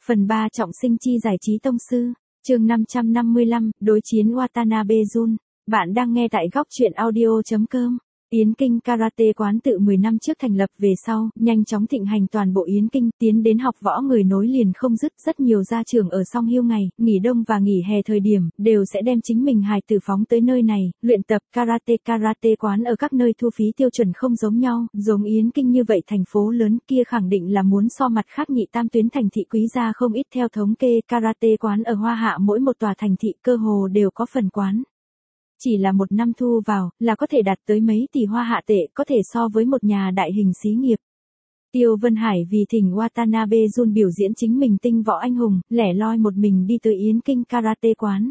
Phần 3 trọng sinh chi giải trí tông sư, chương 555, đối chiến Watanabe Jun. Bạn đang nghe tại góc truyện audio.com. Yến Kinh Karate quán tự 10 năm trước thành lập về sau, nhanh chóng thịnh hành toàn bộ Yến Kinh, tiến đến học võ người nối liền không dứt. Rất nhiều gia trưởng ở song hưu ngày, nghỉ đông và nghỉ hè thời điểm, đều sẽ đem chính mình hài tử phóng tới nơi này, luyện tập karate quán ở các nơi thu phí tiêu chuẩn không giống nhau, giống Yến Kinh như vậy thành phố lớn kia khẳng định là muốn so mặt khác nhị tam tuyến thành thị quý gia không ít. Theo thống kê, karate quán ở Hoa Hạ mỗi một tòa thành thị cơ hồ đều có phần quán. Chỉ là một năm thu vào, là có thể đạt tới mấy tỷ Hoa Hạ tệ, có thể so với một nhà đại hình xí nghiệp. Tiêu Vân Hải vì thỉnh Watanabe Jun biểu diễn chính mình tinh võ anh hùng, lẻ loi một mình đi tới Yến Kinh Karate quán.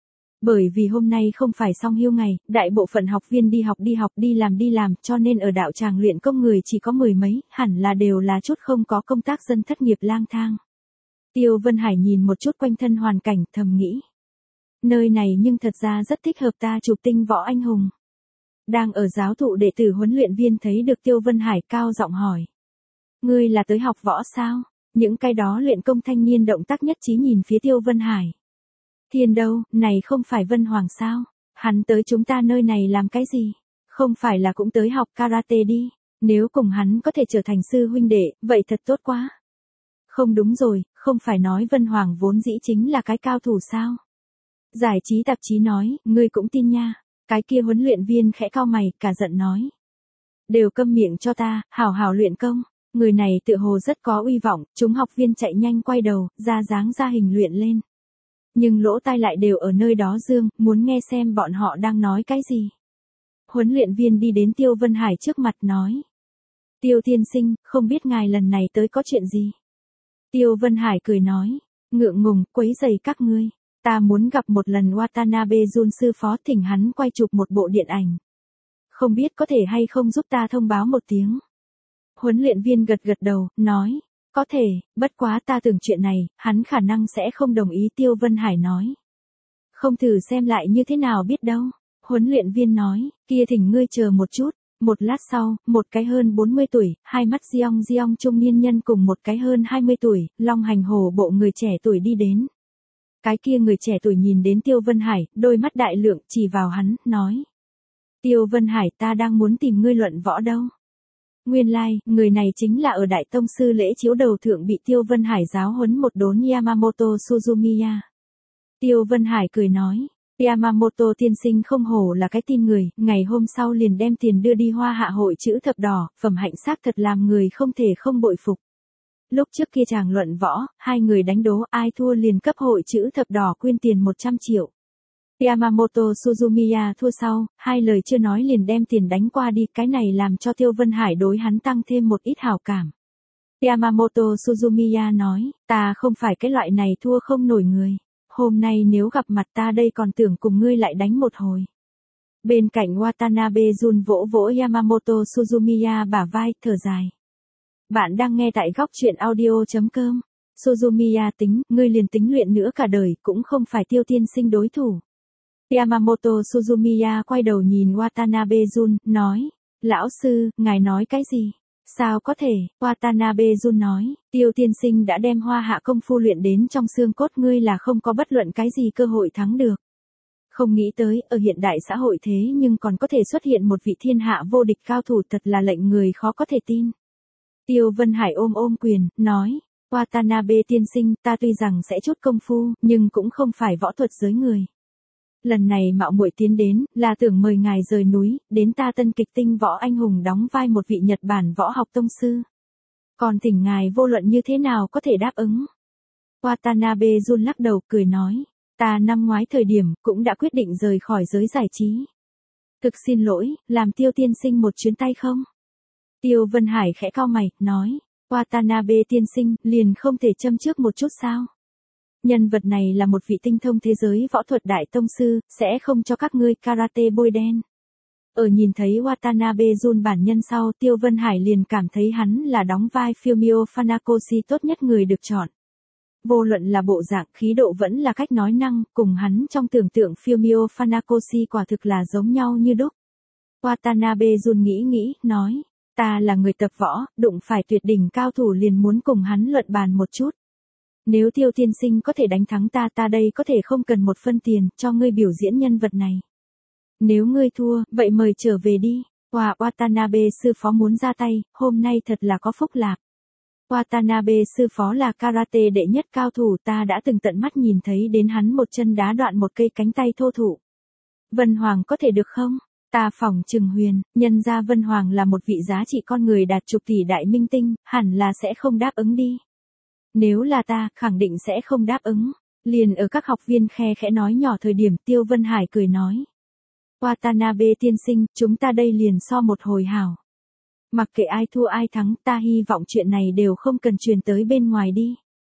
Bởi vì hôm nay không phải song hưu ngày, đại bộ phận học viên đi học đi làm, cho nên ở đạo tràng luyện công người chỉ có mười mấy, hẳn là đều là chút không có công tác dân thất nghiệp lang thang. Tiêu Vân Hải nhìn một chút quanh thân hoàn cảnh, thầm nghĩ. Nơi này nhưng thật ra rất thích hợp ta chụp tinh võ anh hùng. Đang ở giáo thụ đệ tử huấn luyện viên thấy được Tiêu Vân Hải cao giọng hỏi. Ngươi là tới học võ sao? Những cái đó luyện công thanh niên động tác nhất trí nhìn phía Tiêu Vân Hải. Thiên đâu, này không phải Vân Hoàng sao? Hắn tới chúng ta nơi này làm cái gì? Không phải là cũng tới học karate đi. Nếu cùng hắn có thể trở thành sư huynh đệ, vậy thật tốt quá. Không đúng rồi, không phải nói Vân Hoàng vốn dĩ chính là cái cao thủ sao? Giải trí tạp chí nói, ngươi cũng tin nha. Cái kia huấn luyện viên khẽ cau mày, cả giận nói. Đều câm miệng cho ta, hảo hảo luyện công. Người này tựa hồ rất có uy vọng, chúng học viên chạy nhanh quay đầu, ra dáng ra hình luyện lên. Nhưng lỗ tai lại đều ở nơi đó dương, muốn nghe xem bọn họ đang nói cái gì. Huấn luyện viên đi đến Tiêu Vân Hải trước mặt nói. Tiêu tiên sinh, không biết ngài lần này tới có chuyện gì? Tiêu Vân Hải cười nói, ngượng ngùng, quấy rầy các ngươi. Ta muốn gặp một lần Watanabe Jun sư phó, thỉnh hắn quay chụp một bộ điện ảnh. Không biết có thể hay không giúp ta thông báo một tiếng. Huấn luyện viên gật gật đầu, nói, có thể, bất quá ta tưởng chuyện này, hắn khả năng sẽ không đồng ý. Tiêu Vân Hải nói. Không thử xem lại như thế nào biết đâu. Huấn luyện viên nói, kia thỉnh ngươi chờ một chút. Một lát sau, một cái hơn 40 tuổi, hai mắt giong trung niên nhân cùng một cái hơn 20 tuổi, long hành hổ bộ người trẻ tuổi đi đến. Cái kia người trẻ tuổi nhìn đến Tiêu Vân Hải, đôi mắt đại lượng, chỉ vào hắn, nói. Tiêu Vân Hải, ta đang muốn tìm ngươi luận võ đâu. Nguyên lai, người này chính là ở Đại Tông Sư lễ chiếu đầu thượng bị Tiêu Vân Hải giáo huấn một đốn Yamamoto Suzumiya. Tiêu Vân Hải cười nói. Yamamoto tiên sinh không hổ là cái tin người, ngày hôm sau liền đem tiền đưa đi Hoa Hạ hội chữ thập đỏ, phẩm hạnh xác thật làm người không thể không bội phục. Lúc trước kia chàng luận võ, hai người đánh đố, ai thua liền cấp hội chữ thập đỏ quyên tiền 100 triệu. Yamamoto Suzumiya thua sau, hai lời chưa nói liền đem tiền đánh qua đi, cái này làm cho Tiêu Vân Hải đối hắn tăng thêm một ít hảo cảm. Yamamoto Suzumiya nói, ta không phải cái loại này thua không nổi người. Hôm nay nếu gặp mặt ta đây còn tưởng cùng ngươi lại đánh một hồi. Bên cạnh Watanabe Jun vỗ vỗ Yamamoto Suzumiya bả vai, thở dài. Bạn đang nghe tại góc truyện audio.com. Suzumiya tính, ngươi liền tính luyện nữa cả đời, cũng không phải Tiêu tiên sinh đối thủ. Yamamoto Suzumiya quay đầu nhìn Watanabe Jun, nói. Lão sư, ngài nói cái gì? Sao có thể? Watanabe Jun nói, Tiêu tiên sinh đã đem Hoa Hạ công phu luyện đến trong xương cốt, ngươi là không có bất luận cái gì cơ hội thắng được. Không nghĩ tới, ở hiện đại xã hội thế nhưng còn có thể xuất hiện một vị thiên hạ vô địch cao thủ, thật là lệnh người khó có thể tin. Tiêu Vân Hải ôm quyền, nói, Watanabe tiên sinh, ta tuy rằng sẽ chút công phu, nhưng cũng không phải võ thuật giới người. Lần này mạo muội tiến đến, là tưởng mời ngài rời núi, đến ta Tân Kịch Tinh võ anh hùng đóng vai một vị Nhật Bản võ học tông sư. Còn thỉnh ngài vô luận như thế nào có thể đáp ứng. Watanabe Jun lắc đầu, cười nói, ta năm ngoái thời điểm, cũng đã quyết định rời khỏi giới giải trí. Thực xin lỗi, làm Tiêu tiên sinh một chuyến tay không? Tiêu Vân Hải khẽ cau mày, nói, Watanabe tiên sinh, liền không thể châm trước một chút sao? Nhân vật này là một vị tinh thông thế giới võ thuật đại tông sư, sẽ không cho các ngươi karate bôi đen. Ở nhìn thấy Watanabe Jun bản nhân sau, Tiêu Vân Hải liền cảm thấy hắn là đóng vai Fumio Funakoshi tốt nhất người được chọn. Vô luận là bộ dạng, khí độ vẫn là cách nói năng, cùng hắn trong tưởng tượng Fumio Funakoshi quả thực là giống nhau như đúc. Watanabe Jun nghĩ, nói. Ta là người tập võ, đụng phải tuyệt đỉnh cao thủ liền muốn cùng hắn luận bàn một chút. Nếu Tiêu tiên sinh có thể đánh thắng ta đây có thể không cần một phân tiền cho ngươi biểu diễn nhân vật này. Nếu ngươi thua, vậy mời trở về đi. Watanabe sư phó muốn ra tay, hôm nay thật là có phúc lạc. Watanabe sư phó là karate đệ nhất cao thủ, ta đã từng tận mắt nhìn thấy đến hắn một chân đá đoạn một cây cánh tay thô thụ. Vân Hoàng có thể được không? Ta phỏng chừng Huyền, nhân ra Vân Hoàng là một vị giá trị con người đạt chục tỷ đại minh tinh, hẳn là sẽ không đáp ứng đi. Nếu là ta, khẳng định sẽ không đáp ứng. Liền ở các học viên khe khẽ nói nhỏ thời điểm, Tiêu Vân Hải cười nói. Watanabe tiên sinh, chúng ta đây liền so một hồi hảo. Mặc kệ ai thua ai thắng, ta hy vọng chuyện này đều không cần truyền tới bên ngoài đi.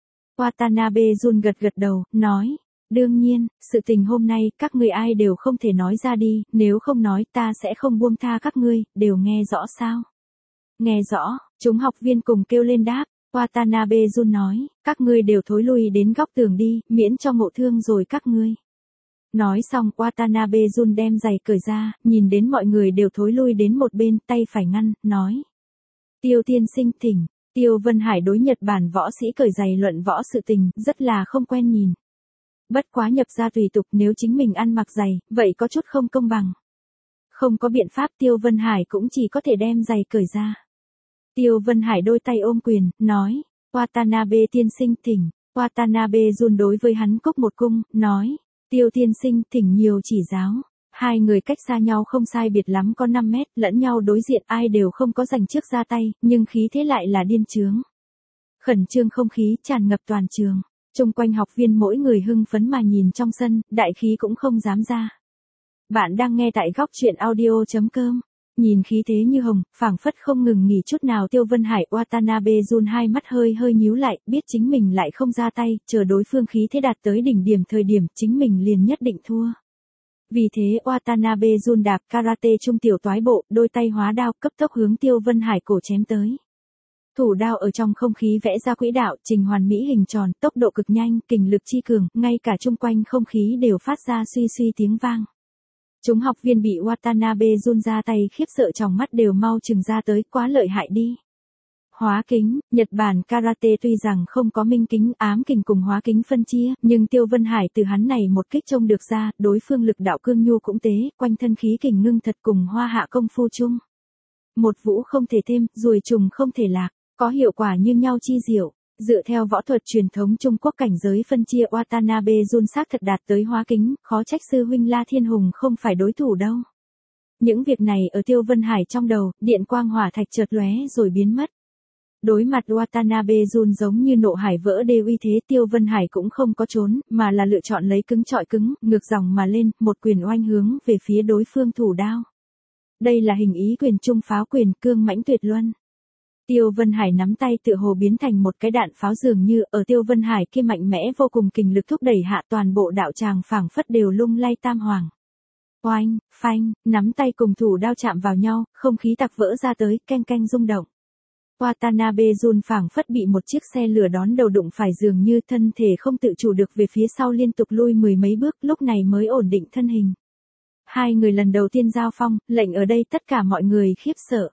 Watanabe Jun gật gật đầu, nói. Đương nhiên, sự tình hôm nay các ngươi ai đều không thể nói ra đi, nếu không nói ta sẽ không buông tha các ngươi, đều nghe rõ sao? Nghe rõ, chúng học viên cùng kêu lên đáp. Watanabe Jun nói, các ngươi đều thối lui đến góc tường đi, miễn cho ngộ thương rồi các ngươi. Nói xong Watanabe Jun đem giày cởi ra, nhìn đến mọi người đều thối lui đến một bên, tay phải ngăn, nói. Tiêu tiên sinh thỉnh, Tiêu Vân Hải đối Nhật Bản võ sĩ cởi giày luận võ sự tình, rất là không quen nhìn. Bất quá nhập ra tùy tục, nếu chính mình ăn mặc giày, vậy có chút không công bằng. Không có biện pháp, Tiêu Vân Hải cũng chỉ có thể đem giày cởi ra. Tiêu Vân Hải đôi tay ôm quyền, nói, Watanabe tiên sinh thỉnh. Watanabe Jun đối với hắn cúc một cung, nói, Tiêu tiên sinh thỉnh nhiều chỉ giáo. Hai người cách xa nhau không sai biệt lắm có 5 mét, lẫn nhau đối diện ai đều không có giành trước ra tay, nhưng khí thế lại là điên chướng. Khẩn trương không khí tràn ngập toàn trường. Chung quanh học viên mỗi người hưng phấn mà nhìn trong sân, đại khí cũng không dám ra. Bạn đang nghe tại góc truyện audio.com. Nhìn khí thế như hồng, phảng phất không ngừng nghỉ chút nào. Tiêu Vân Hải Watanabe Jun hai mắt hơi nhíu lại, biết chính mình lại không ra tay, chờ đối phương khí thế đạt tới đỉnh điểm thời điểm, chính mình liền nhất định thua. Vì thế Watanabe Jun đạp karate trung tiểu toái bộ, đôi tay hóa đao cấp tốc hướng Tiêu Vân Hải cổ chém tới. Thủ đao ở trong không khí vẽ ra quỹ đạo, trình hoàn mỹ hình tròn, tốc độ cực nhanh, kình lực chi cường, ngay cả chung quanh không khí đều phát ra suy suy tiếng vang. Chúng học viên bị Watanabe Jun ra tay khiếp sợ trong mắt đều mau chừng ra tới, quá lợi hại đi. Hóa kính, Nhật Bản karate tuy rằng không có minh kính ám kình cùng hóa kính phân chia, nhưng Tiêu Vân Hải từ hắn này một kích trông được ra, đối phương lực đạo cương nhu cũng tế, quanh thân khí kình ngưng thật cùng hoa hạ công phu chung. Một vũ không thể thêm, ruồi trùng không thể lạc, có hiệu quả như nhau chi diệu. Dựa theo võ thuật truyền thống Trung Quốc cảnh giới phân chia, Watanabe Jun xác thật đạt tới hóa kính, khó trách sư huynh La Thiên Hùng không phải đối thủ đâu. Những việc này ở Tiêu Vân Hải trong đầu, điện quang hỏa thạch chợt lóe rồi biến mất. Đối mặt Watanabe Jun giống như nộ hải vỡ đê uy thế, Tiêu Vân Hải cũng không có trốn, mà là lựa chọn lấy cứng trọi cứng, ngược dòng mà lên, một quyền oanh hướng về phía đối phương thủ đao. Đây là hình ý quyền trung pháo quyền, cương mãnh tuyệt luân. Tiêu Vân Hải nắm tay tựa hồ biến thành một cái đạn pháo, dường như ở Tiêu Vân Hải kia mạnh mẽ vô cùng kình lực thúc đẩy hạ, toàn bộ đạo tràng phảng phất đều lung lay tam hoàng. Oanh, phanh, nắm tay cùng thủ đao chạm vào nhau, không khí tạc vỡ ra tới, keng keng rung động. Watanabe Jun phảng phất bị một chiếc xe lửa đón đầu đụng phải, dường như thân thể không tự chủ được về phía sau liên tục lui mười mấy bước, lúc này mới ổn định thân hình. Hai người lần đầu tiên giao phong, lệnh ở đây tất cả mọi người khiếp sợ.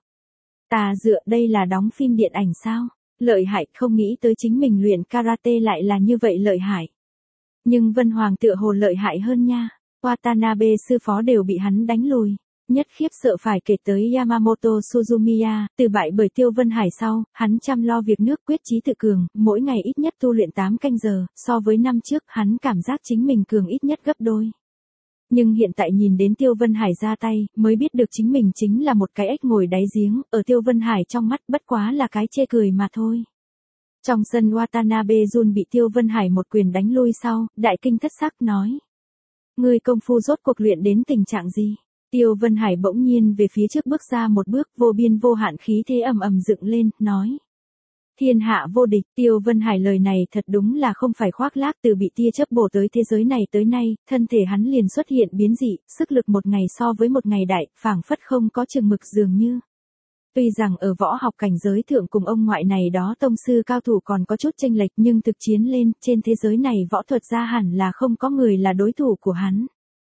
Tà dựa, đây là đóng phim điện ảnh sao? Lợi hại, không nghĩ tới chính mình luyện karate lại là như vậy lợi hại. Nhưng Vân Hoàng tựa hồ lợi hại hơn nha. Watanabe sư phó đều bị hắn đánh lùi. Nhất khiếp sợ phải kể tới Yamamoto Suzumiya, từ bại bởi Tiêu Vân Hải sau, hắn chăm lo việc nước, quyết chí tự cường, mỗi ngày ít nhất tu luyện 8 canh giờ, so với năm trước hắn cảm giác chính mình cường ít nhất gấp đôi. Nhưng hiện tại nhìn đến Tiêu Vân Hải ra tay, mới biết được chính mình chính là một cái ếch ngồi đáy giếng, ở Tiêu Vân Hải trong mắt bất quá là cái chê cười mà thôi. Trong sân Watanabe Jun bị Tiêu Vân Hải một quyền đánh lui sau, đại kinh thất sắc nói. Người công phu rốt cuộc luyện đến tình trạng gì? Tiêu Vân Hải bỗng nhiên về phía trước bước ra một bước, vô biên vô hạn khí thế ầm ầm dựng lên, nói. Thiên hạ vô địch. Tiêu Vân Hải lời này thật đúng là không phải khoác lác, từ bị tia chớp bổ tới thế giới này tới nay, thân thể hắn liền xuất hiện biến dị, sức lực một ngày so với một ngày đại, phảng phất không có chừng mực dường như. Tuy rằng ở võ học cảnh giới thượng cùng ông ngoại này đó tông sư cao thủ còn có chút chênh lệch, nhưng thực chiến lên, trên thế giới này võ thuật gia hẳn là không có người là đối thủ của hắn.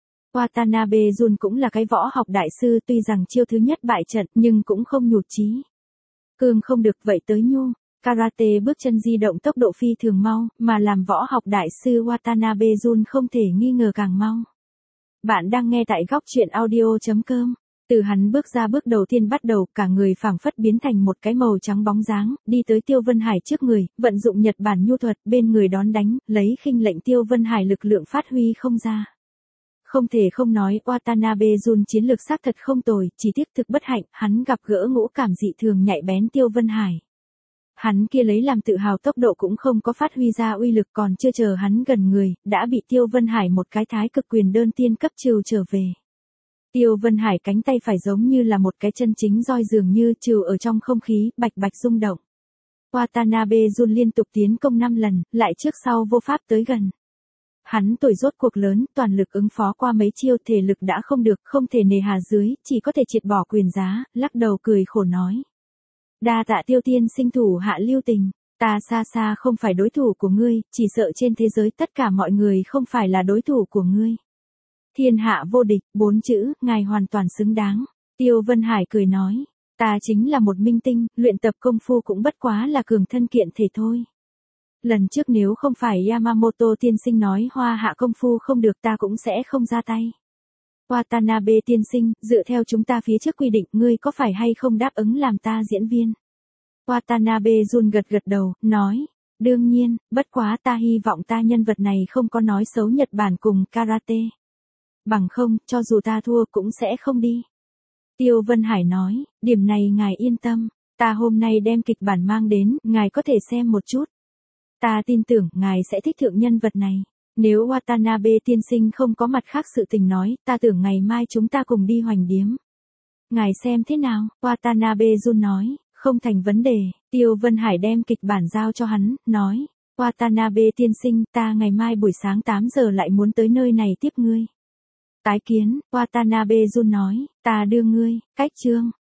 Watanabe Jun cũng là cái võ học đại sư, tuy rằng chiêu thứ nhất bại trận nhưng cũng không nhụt chí. Cương không được vậy tới nhu. Karate bước chân di động tốc độ phi thường mau, mà làm võ học đại sư Watanabe Jun không thể nghi ngờ càng mau. Bạn đang nghe tại góc chuyện audio.com. Từ hắn bước ra bước đầu tiên bắt đầu, cả người phảng phất biến thành một cái màu trắng bóng dáng, đi tới Tiêu Vân Hải trước người, vận dụng Nhật Bản nhu thuật, bên người đón đánh, lấy khinh lệnh Tiêu Vân Hải lực lượng phát huy không ra. Không thể không nói, Watanabe Jun chiến lược xác thật không tồi, chỉ tiếc thực bất hạnh, hắn gặp gỡ ngũ cảm dị thường nhạy bén Tiêu Vân Hải. Hắn kia lấy làm tự hào tốc độ cũng không có phát huy ra uy lực, còn chưa chờ hắn gần người, đã bị Tiêu Vân Hải một cái thái cực quyền đơn tiên cấp trừ trở về. Tiêu Vân Hải cánh tay phải giống như là một cái chân chính roi dường như trừ ở trong không khí, bạch bạch rung động. Watanabe Jun liên tục tiến công 5 lần, lại trước sau vô pháp tới gần. Hắn tuổi rốt cuộc lớn, toàn lực ứng phó qua mấy chiêu, thể lực đã không được, không thể nề hà dưới, chỉ có thể triệt bỏ quyền giá, lắc đầu cười khổ nói. Đa tạ Tiêu tiên sinh thủ hạ lưu tình, ta xa xa không phải đối thủ của ngươi, chỉ sợ trên thế giới tất cả mọi người không phải là đối thủ của ngươi. Thiên hạ vô địch, 4 chữ, ngài hoàn toàn xứng đáng. Tiêu Vân Hải cười nói, ta chính là một minh tinh, luyện tập công phu cũng bất quá là cường thân kiện thể thôi. Lần trước nếu không phải Yamamoto tiên sinh nói hoa hạ công phu không được ta cũng sẽ không ra tay. Watanabe tiên sinh, dựa theo chúng ta phía trước quy định, ngươi có phải hay không đáp ứng làm ta diễn viên? Watanabe Jun gật gật đầu, nói, đương nhiên, bất quá ta hy vọng ta nhân vật này không có nói xấu Nhật Bản cùng karate. Bằng không, cho dù ta thua cũng sẽ không đi. Tiêu Vân Hải nói, điểm này ngài yên tâm, ta hôm nay đem kịch bản mang đến, ngài có thể xem một chút. Ta tin tưởng ngài sẽ thích thượng nhân vật này. Nếu Watanabe tiên sinh không có mặt khác sự tình nói, ta tưởng ngày mai chúng ta cùng đi hoành điếm. Ngài xem thế nào? Watanabe Jun nói, không thành vấn đề. Tiêu Vân Hải đem kịch bản giao cho hắn, nói, Watanabe tiên sinh, ta ngày mai buổi sáng 8 giờ lại muốn tới nơi này tiếp ngươi. Tái kiến, Watanabe Jun nói, ta đưa ngươi, cách chương.